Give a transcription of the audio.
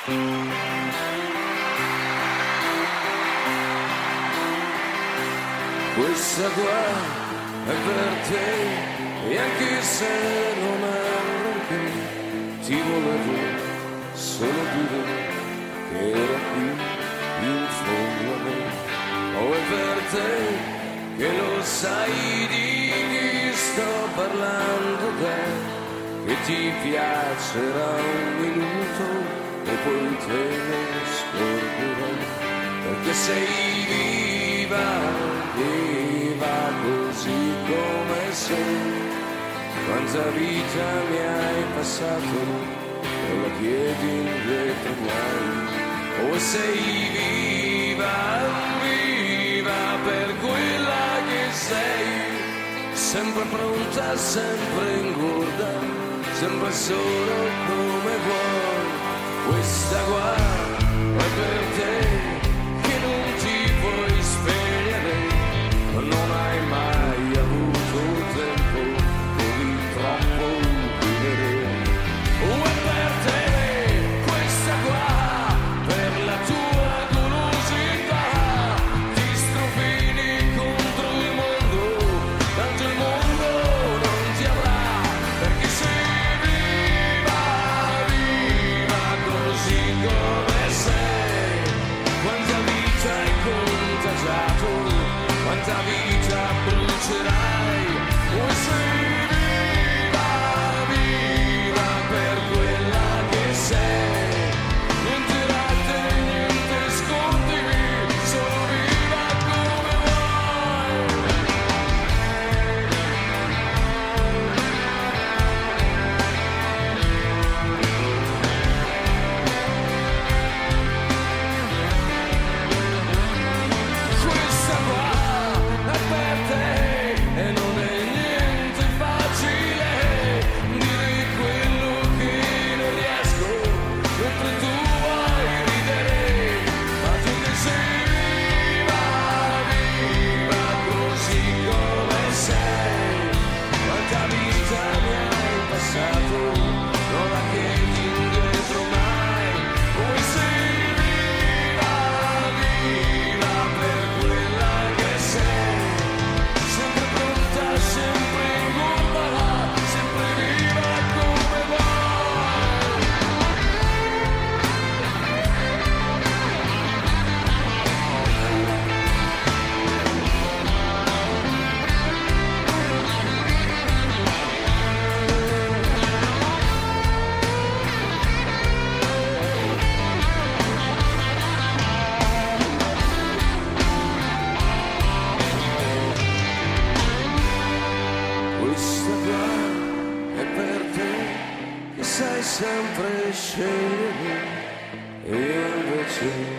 Questa qua è per te, e anche se non è perché ti volevo solo dire che ero qui in fondo a me. O è per te che lo sai di chi sto parlando te, che ti piacerà un minuto e poi te ne scorderai, perché sei viva. Viva così come sei, quanta vita mi hai passato e la chiedi indietro mai. O sei viva, viva per quella che sei, sempre pronta, sempre ingorda, sempre solo come vuoi. Questa qua è per te che non ti puoi spegnere. Non hai mai avuto tempo così troppo vivere. O è per te questa qua, per la tua golosità, ti strofini contro il mondo, tanto il mondo non ti avrà, perché sei viva, viva così come sei. Quanta vita hai contagiato, quanta vita brucerai, o sei viva, viva per quella che sei. Niente rate, niente sconti, solo viva come questa qua è per te e non è niente facile dire quello che non riesco, mentre tu vuoi ridere, ma tu che sei viva, viva così come sei. Quanta vita mi hai passato, non la chiedi indietro mai. Poi sei viva, viva per quella che sei, sempre pronta, sempre ingorda, sempre viva come vuoi. Questa qua è per te che sai sempre scegliere, e io invece